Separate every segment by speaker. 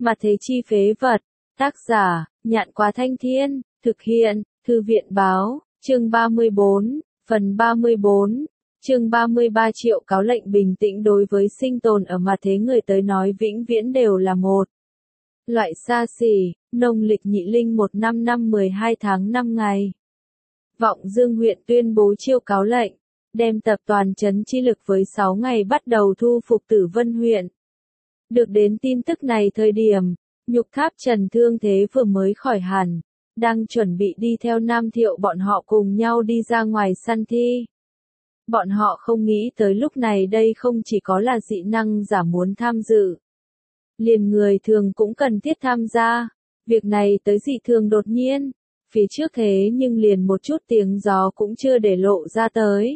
Speaker 1: Mà thế chi phế vật. Tác giả, Nhạn Quá Thanh Thiên, thực hiện, Thư viện báo, chương 34, phần 34, chương 33 Triệu cáo lệnh bình tĩnh đối với sinh tồn ở mà thế người tới nói vĩnh viễn đều là một loại xa xỉ, nông lịch Nhị Linh 15 năm 12 tháng 5 ngày. Vọng Dương huyện tuyên bố chiêu cáo lệnh, đem tập toàn trấn chi lực với 6 ngày bắt đầu thu phục Tử Vân huyện. Được đến tin tức này thời điểm, Nhục Tháp Trần thương thế vừa mới khỏi hẳn, đang chuẩn bị đi theo Nam Thiệu bọn họ cùng nhau đi ra ngoài săn thi. Bọn họ không nghĩ tới lúc này đây không chỉ có là dị năng giả muốn tham dự. Liền người thường cũng cần thiết tham gia, việc này tới dị thường đột nhiên, phía trước thế nhưng liền một chút tiếng gió cũng chưa để lộ ra tới.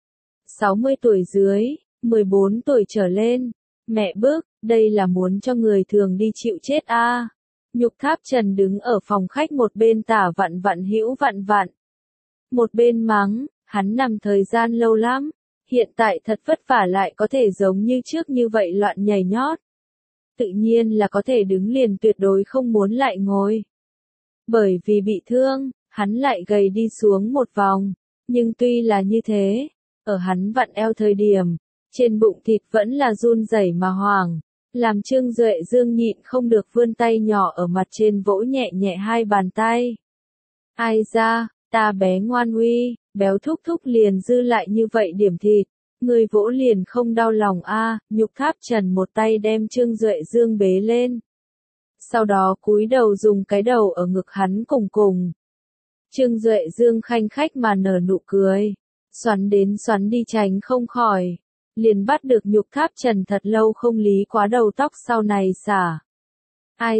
Speaker 1: 60 tuổi dưới, 14 tuổi trở lên, mẹ bước, đây là muốn cho người thường đi chịu chết a. Nhục Tháp Trần đứng ở phòng khách một bên tả vặn vặn hữu vặn vặn. Một bên mắng, hắn nằm thời gian lâu lắm, hiện tại thật vất vả lại có thể giống như trước như vậy loạn nhảy nhót. Tự nhiên là có thể đứng liền tuyệt đối không muốn lại ngồi. Bởi vì bị thương, hắn lại gầy đi xuống một vòng, nhưng tuy là như thế, ở hắn vặn eo thời điểm, trên bụng thịt vẫn là run rẩy mà hoảng, làm Trương Duệ Dương nhịn không được vươn tay nhỏ ở mặt trên vỗ nhẹ nhẹ hai bàn tay. Ai ra, ta bé ngoan uy, béo thúc thúc liền dư lại như vậy điểm thịt, người vỗ liền không đau lòng a. Nhục Tháp Trần một tay đem Trương Duệ Dương bế lên. Sau đó cúi đầu dùng cái đầu ở ngực hắn cùng cùng. Trương Duệ Dương khanh khách mà nở nụ cười, xoắn đến xoắn đi tránh không khỏi, liền bắt được Nhục Tháp Trần thật lâu không lý quá đầu tóc sau này xả. Ai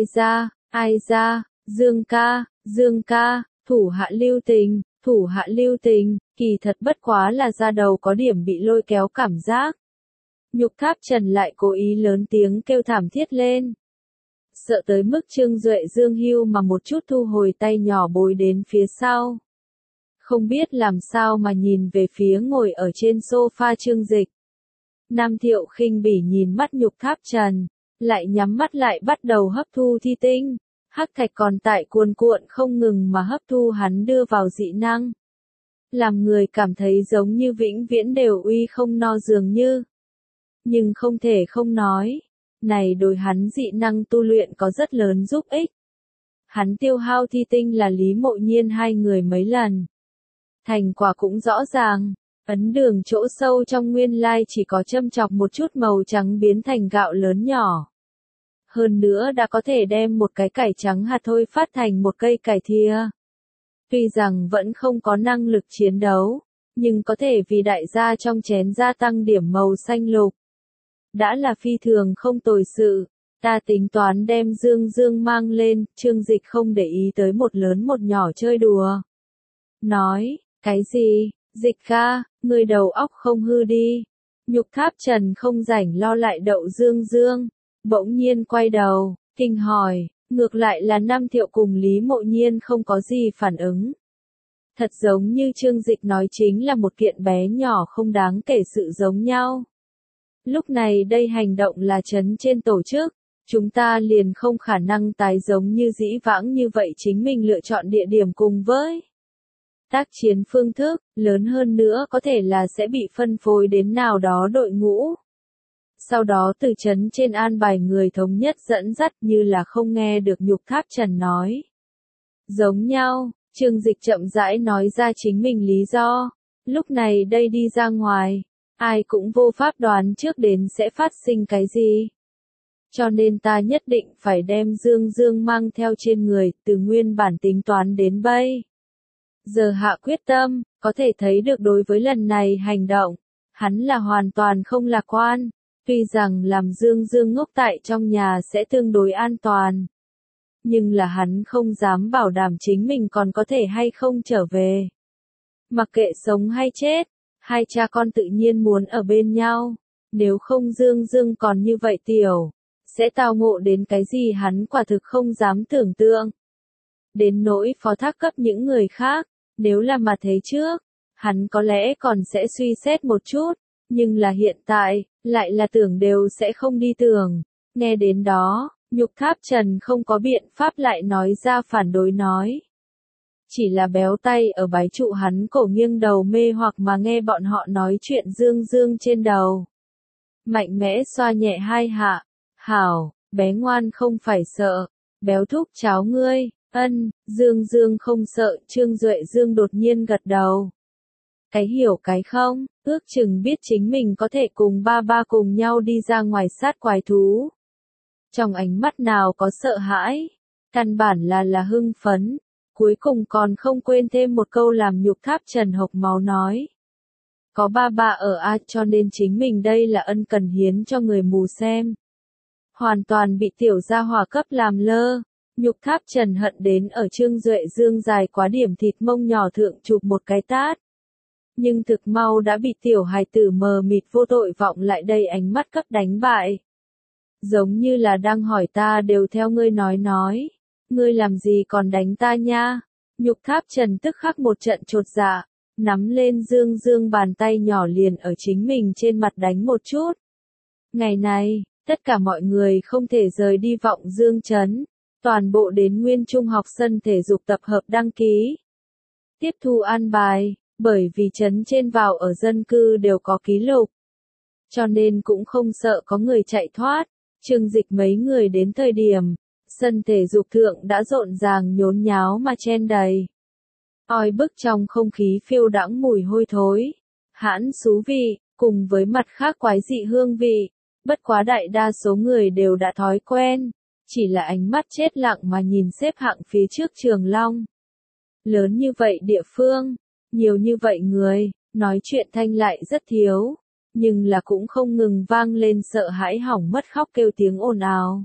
Speaker 1: ra, Dương ca, thủ hạ lưu tình, kỳ thật bất quá là da đầu có điểm bị lôi kéo cảm giác. Nhục Tháp Trần lại cố ý lớn tiếng kêu thảm thiết lên. Sợ tới mức Trương Duệ Dương hưu mà một chút thu hồi tay nhỏ bối đến phía sau. Không biết làm sao mà nhìn về phía ngồi ở trên sofa Trương Dịch. Nam Thiệu khinh bỉ nhìn mắt Nhục Tháp Trần, lại nhắm mắt lại bắt đầu hấp thu thi tinh. Hắc thạch còn tại cuồn cuộn không ngừng mà hấp thu hắn đưa vào dị năng. Làm người cảm thấy giống như vĩnh viễn đều uy không no dường như. Nhưng không thể không nói, này đối hắn dị năng tu luyện có rất lớn giúp ích. Hắn tiêu hao thi tinh là Lý Mộ Nhiên hai người mấy lần. Thành quả cũng rõ ràng, ấn đường chỗ sâu trong nguyên lai chỉ có châm chọc một chút màu trắng biến thành gạo lớn nhỏ. Hơn nữa đã có thể đem một cái cải trắng hạt thôi phát thành một cây cải thìa. Tuy rằng vẫn không có năng lực chiến đấu, nhưng có thể vì đại gia trong chén gia tăng điểm màu xanh lục. Đã là phi thường không tồi sự, ta tính toán đem Dương mang lên, Trương Dịch không để ý tới một lớn một nhỏ chơi đùa. Nói, cái gì, Dịch ca, người đầu óc không hư đi. Nhục Tháp Trần không rảnh lo lại đậu Dương, bỗng nhiên quay đầu, kinh hỏi, ngược lại là Nam Thiệu cùng Lý Mộ Nhiên không có gì phản ứng. Thật giống như Trương Dịch nói chính là một kiện bé nhỏ không đáng kể sự giống nhau. Lúc này đây hành động là trấn trên tổ chức, chúng ta liền không khả năng tái giống như dĩ vãng như vậy chính mình lựa chọn địa điểm cùng với tác chiến phương thức, lớn hơn nữa có thể là sẽ bị phân phối đến nào đó đội ngũ. Sau đó từ trấn trên an bài người thống nhất dẫn dắt như là không nghe được Nhục Tháp Trần nói. Giống nhau, Trương Dịch chậm rãi nói ra chính mình lý do, lúc này đây đi ra ngoài, ai cũng vô pháp đoán trước đến sẽ phát sinh cái gì. Cho nên ta nhất định phải đem Dương mang theo trên người, từ nguyên bản tính toán đến bây giờ hạ quyết tâm, có thể thấy được đối với lần này hành động, hắn là hoàn toàn không lạc quan, tuy rằng làm Dương ngốc tại trong nhà sẽ tương đối an toàn. Nhưng là hắn không dám bảo đảm chính mình còn có thể hay không trở về. Mặc kệ sống hay chết, hai cha con tự nhiên muốn ở bên nhau, nếu không Dương còn như vậy tiểu, sẽ tao ngộ đến cái gì hắn quả thực không dám tưởng tượng. Đến nỗi phó thác cấp những người khác, nếu là mà thế trước, hắn có lẽ còn sẽ suy xét một chút, nhưng là hiện tại, lại là tưởng đều sẽ không đi tưởng. Nghe đến đó, Nhục Tháp Trần không có biện pháp lại nói ra phản đối nói. Chỉ là béo tay ở bái trụ hắn cổ nghiêng đầu mê hoặc mà nghe bọn họ nói chuyện dương dương trên đầu. Mạnh mẽ xoa nhẹ hai hạ. Hảo, bé ngoan không phải sợ. Béo thúc cháu ngươi, ân, dương dương không sợ, Trương Duệ Dương đột nhiên gật đầu. Cái hiểu cái không, ước chừng biết chính mình có thể cùng ba ba cùng nhau đi ra ngoài sát quái thú. Trong ánh mắt nào có sợ hãi, căn bản là hưng phấn, cuối cùng còn không quên thêm một câu làm Nhục Tháp Trần hộc máu nói. Có ba ba ở cho nên chính mình đây là ân cần hiến cho người mù xem. Hoàn toàn bị tiểu gia hỏa cấp làm lơ. Nhục Tháp Trần hận đến ở Trương Duệ Dương dài quá điểm thịt mông nhỏ thượng chụp một cái tát. Nhưng thực mau đã bị tiểu hài tử mờ mịt vô tội vọng lại đây ánh mắt cấp đánh bại. Giống như là đang hỏi ta đều theo ngươi nói. Ngươi làm gì còn đánh ta nha? Nhục Tháp Trần tức khắc một trận chột dạ, nắm lên Dương Dương bàn tay nhỏ liền ở chính mình trên mặt đánh một chút. Ngày này, tất cả mọi người không thể rời đi Vọng Dương Trấn, toàn bộ đến Nguyên Trung học sân thể dục tập hợp đăng ký. Tiếp thu an bài, bởi vì trấn trên vào ở dân cư đều có ký lục. Cho nên cũng không sợ có người chạy thoát. Trương Dịch mấy người đến thời điểm, sân thể dục thượng đã rộn ràng nhốn nháo mà chen đầy. Oi bức trong không khí phiêu đãng mùi hôi thối, hãn xú vị, cùng với mặt khác quái dị hương vị. Bất quá đại đa số người đều đã thói quen, chỉ là ánh mắt chết lặng mà nhìn xếp hạng phía trước Trường Long. Lớn như vậy địa phương, nhiều như vậy người, nói chuyện thanh lại rất thiếu, nhưng là cũng không ngừng vang lên sợ hãi hỏng mất khóc kêu tiếng ồn ào.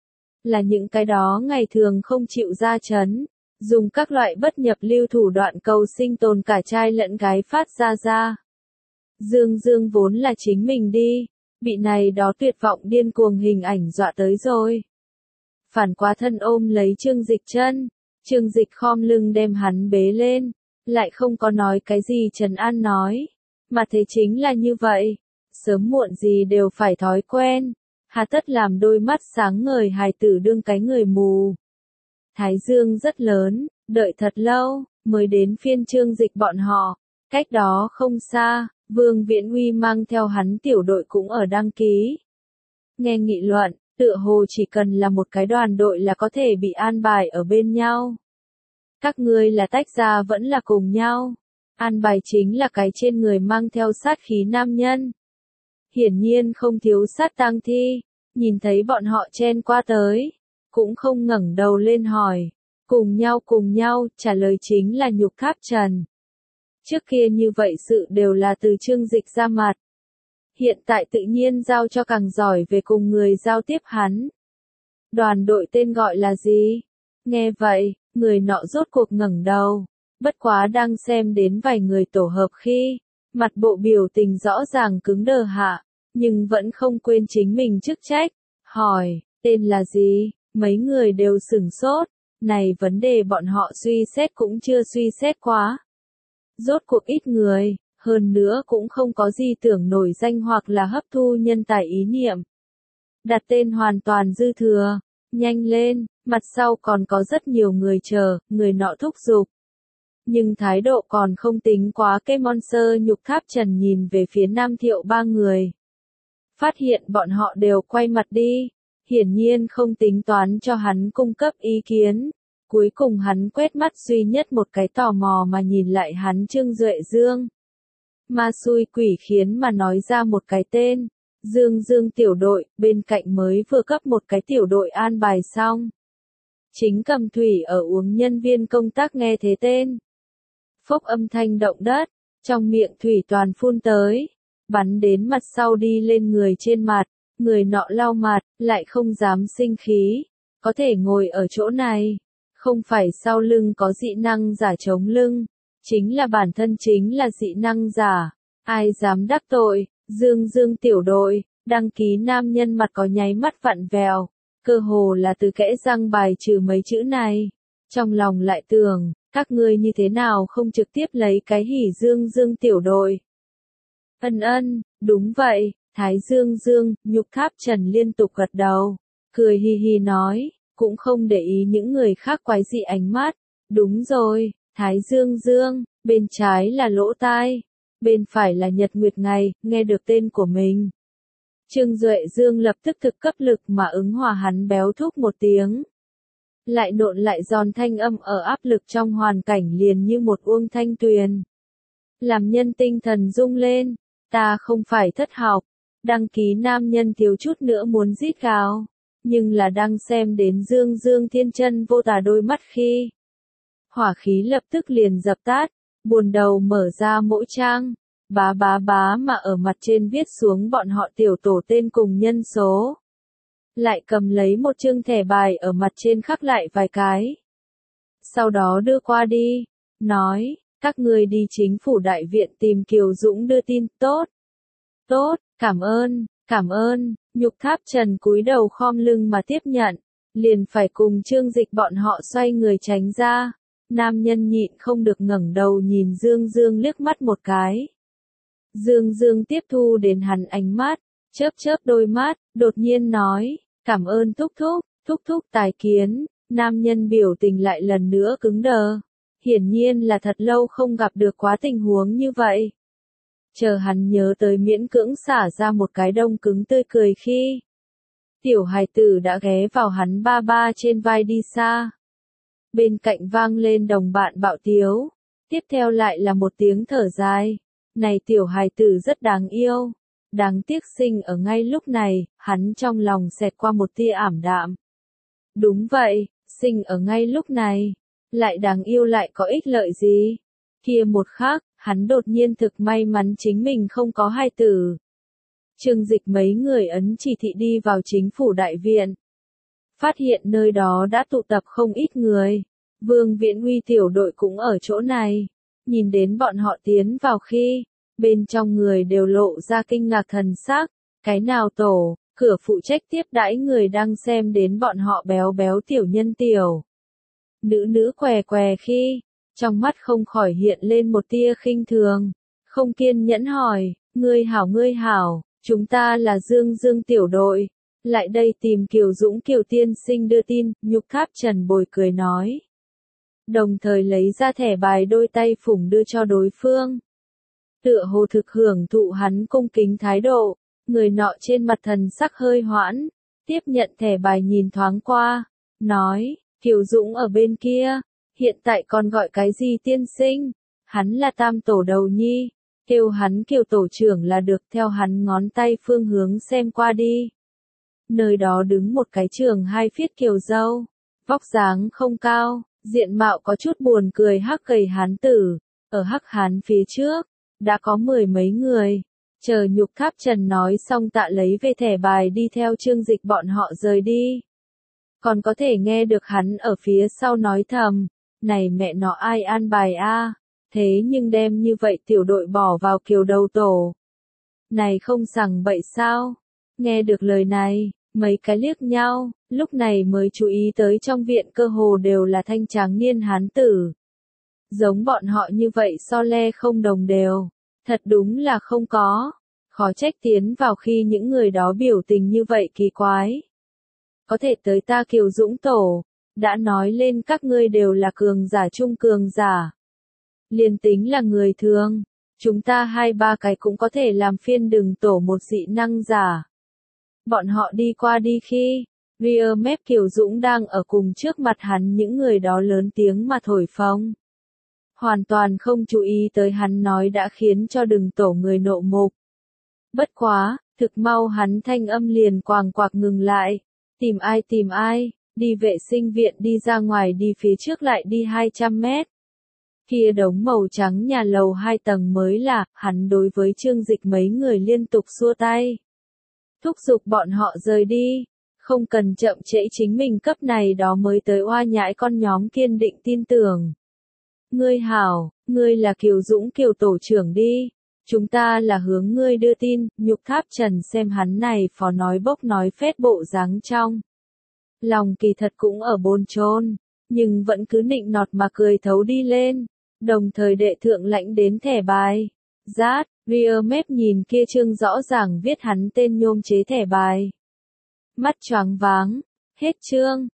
Speaker 1: Là những cái đó ngày thường không chịu ra trấn, dùng các loại bất nhập lưu thủ đoạn cầu sinh tồn cả trai lẫn gái phát ra. Dương Dương vốn là chính mình đi, bị này đó tuyệt vọng điên cuồng hình ảnh dọa tới rồi. Phản quá thân ôm lấy Trương Dịch chân, Trương Dịch khom lưng đem hắn bế lên, lại không có nói cái gì trấn an nói, mà thế chính là như vậy, sớm muộn gì đều phải thói quen, hà tất làm đôi mắt sáng ngời hài tử đương cái người mù. Thái dương rất lớn, đợi thật lâu, mới đến phiên Trương Dịch bọn họ, cách đó không xa, Vương Viễn Huy mang theo hắn tiểu đội cũng ở đăng ký. Nghe nghị luận, tựa hồ chỉ cần là một cái đoàn đội là có thể bị an bài ở bên nhau. Các ngươi là tách ra vẫn là cùng nhau. An bài chính là cái trên người mang theo sát khí nam nhân. Hiển nhiên không thiếu sát tang thi, nhìn thấy bọn họ chen qua tới, cũng không ngẩng đầu lên hỏi. Cùng nhau, trả lời chính là Nhục Tháp Trần. Trước kia như vậy sự đều là từ Trương Dịch ra mặt. Hiện tại tự nhiên giao cho càng giỏi về cùng người giao tiếp hắn. Đoàn đội tên gọi là gì? Nghe vậy, người nọ rốt cuộc ngẩng đầu. Bất quá đang xem đến vài người tổ hợp khi, mặt bộ biểu tình rõ ràng cứng đờ hạ, nhưng vẫn không quên chính mình chức trách. Hỏi, tên là gì? Mấy người đều sửng sốt. Này vấn đề bọn họ suy xét cũng chưa suy xét quá. Rốt cuộc ít người, hơn nữa cũng không có gì tưởng nổi danh hoặc là hấp thu nhân tài ý niệm. Đặt tên hoàn toàn dư thừa, nhanh lên, mặt sau còn có rất nhiều người chờ, người nọ thúc giục. Nhưng thái độ còn không tính quá cái monster. Nhục Tháp Trần nhìn về phía Nam Thiệu ba người. Phát hiện bọn họ đều quay mặt đi, hiển nhiên không tính toán cho hắn cung cấp ý kiến. Cuối cùng hắn quét mắt duy nhất một cái tò mò mà nhìn lại hắn Trương Duệ Dương. Ma xui quỷ khiến mà nói ra một cái tên. Dương Dương tiểu đội, bên cạnh mới vừa cấp một cái tiểu đội an bài xong. Chính Cầm Thủy ở uống nhân viên công tác nghe thế tên. Phốc âm thanh động đất, trong miệng thủy toàn phun tới, bắn đến mặt sau đi lên người trên mặt, người nọ lau mặt, lại không dám sinh khí, có thể ngồi ở chỗ này, không phải sau lưng có dị năng giả chống lưng, chính là bản thân chính là dị năng giả, ai dám đắc tội. Dương Dương tiểu đội, đăng ký nam nhân mặt có nháy mắt vặn vèo, cơ hồ là từ kẽ răng bài trừ mấy chữ này, trong lòng lại tưởng, các ngươi như thế nào không trực tiếp lấy cái hỉ Dương Dương tiểu đội. Ân, đúng vậy, Thái Dương Dương, Nhục Tháp Trần liên tục gật đầu. cười hì hì nói, cũng không để ý những người khác quái dị ánh mắt. Đúng rồi, Thái Dương Dương, bên trái là lỗ tai, bên phải là nhật nguyệt ngày, nghe được tên của mình. Trương Duệ Dương lập tức thực cấp lực mà ứng hòa hắn béo thúc một tiếng. Lại nộn lại giòn thanh âm ở áp lực trong hoàn cảnh liền như một uông thanh tuyền. Làm nhân tinh thần rung lên, ta không phải thất học, đăng ký nam nhân thiếu chút nữa muốn rít gào, nhưng là đang xem đến Dương Dương thiên chân vô tà đôi mắt khi. Hỏa khí lập tức liền dập tắt, buồn đầu mở ra mỗi trang, bá mà ở mặt trên viết xuống bọn họ tiểu tổ tên cùng nhân số. Lại cầm lấy một chương thẻ bài ở mặt trên khắc lại vài cái. Sau đó đưa qua đi, nói, các người đi chính phủ đại viện tìm Kiều Dũng đưa tin, tốt. Tốt, cảm ơn, Nhục Tháp Trần cúi đầu khom lưng mà tiếp nhận, liền phải cùng Trương Dịch bọn họ xoay người tránh ra. Nam nhân nhịn không được ngẩng đầu nhìn Dương Dương liếc mắt một cái. Dương Dương tiếp thu đến hắn ánh mắt, chớp đôi mắt, đột nhiên nói, cảm ơn thúc thúc tài kiến. Nam nhân biểu tình lại lần nữa cứng đờ. Hiển nhiên là thật lâu không gặp được quá tình huống như vậy. Chờ hắn nhớ tới miễn cưỡng xả ra một cái đông cứng tươi cười khi tiểu hài tử đã ghé vào hắn ba trên vai đi xa. Bên cạnh vang lên đồng bạn bạo tiếu, tiếp theo lại là một tiếng thở dài. Này tiểu hài tử rất đáng yêu, đáng tiếc sinh ở ngay lúc này, hắn trong lòng xẹt qua một tia ảm đạm. Đúng vậy, sinh ở ngay lúc này, lại đáng yêu lại có ích lợi gì? Kia một khắc, hắn đột nhiên thực may mắn chính mình không có hài tử. Trương Dịch mấy người ấn chỉ thị đi vào chính phủ đại viện. Phát hiện nơi đó đã tụ tập không ít người. Vương Viễn Uy tiểu đội cũng ở chỗ này. Nhìn đến bọn họ tiến vào khi, bên trong người đều lộ ra kinh ngạc thần sắc. Cái nào tổ, cửa phụ trách tiếp đãi người đang xem đến bọn họ béo béo tiểu nhân tiểu. Nữ què khi, trong mắt không khỏi hiện lên một tia khinh thường. Không kiên nhẫn hỏi, ngươi hảo, chúng ta là Dương Dương tiểu đội. Lại đây tìm Kiều Dũng Kiều tiên sinh đưa tin, Nhục Tháp Trần bồi cười nói. Đồng thời lấy ra thẻ bài đôi tay phủng đưa cho đối phương. Tựa hồ thực hưởng thụ hắn cung kính thái độ, người nọ trên mặt thần sắc hơi hoãn, tiếp nhận thẻ bài nhìn thoáng qua, nói, Kiều Dũng ở bên kia, hiện tại còn gọi cái gì tiên sinh, hắn là tam tổ đầu nhi, kêu hắn Kiều tổ trưởng là được, theo hắn ngón tay phương hướng xem qua đi. Nơi đó đứng một cái trường hai phiết kiều dâu, vóc dáng không cao, diện mạo có chút buồn cười hắc gầy hán tử, ở hắc hán phía trước, đã có mười mấy người. Chờ Nhục Tháp Trần nói xong tạ lấy về thẻ bài đi theo Trương Dịch bọn họ rời đi. Còn có thể nghe được hắn ở phía sau nói thầm, này mẹ nó ai an bài a, thế nhưng đem như vậy tiểu đội bỏ vào Kiều đầu tổ. Này không sằng bậy sao? Nghe được lời này, mấy cái liếc nhau, lúc này mới chú ý tới trong viện cơ hồ đều là thanh tráng niên hán tử. Giống bọn họ như vậy so le không đồng đều, thật đúng là không có. Khó trách tiến vào khi những người đó biểu tình như vậy kỳ quái. Có thể tới ta Kiều Dũng tổ, đã nói lên các ngươi đều là cường giả trung cường giả. Liên tính là người thường, chúng ta hai ba cái cũng có thể làm phiên đừng tổ một dị năng giả. Bọn họ đi qua đi khi, rear mép Kiều Dũng đang ở cùng trước mặt hắn những người đó lớn tiếng mà thổi phồng. Hoàn toàn không chú ý tới hắn nói đã khiến cho đừng tổ người nộ mục. Bất quá, thực mau hắn thanh âm liền quàng quạc ngừng lại. Tìm ai, đi vệ sinh viện đi ra ngoài đi phía trước lại đi 200 mét. Kia đống màu trắng nhà lầu 2 tầng mới là, hắn đối với Trương Dịch mấy người liên tục xua tay. Thúc giục bọn họ rời đi, không cần chậm trễ chính mình cấp này đó mới tới oa nhãi con nhóm kiên định tin tưởng. Ngươi hảo, ngươi là Kiều Dũng Kiều tổ trưởng đi. Chúng ta là hướng ngươi đưa tin, Nhục Tháp Trần xem hắn này phó nói bốc nói phét bộ dáng trong. Lòng kỳ thật cũng ở bồn chôn, nhưng vẫn cứ nịnh nọt mà cười thấu đi lên, đồng thời đệ thượng lãnh đến thẻ bài. Rear map nhìn kia chương rõ ràng viết hắn tên nhôm chế thẻ bài. mắt choáng váng. Hết chương.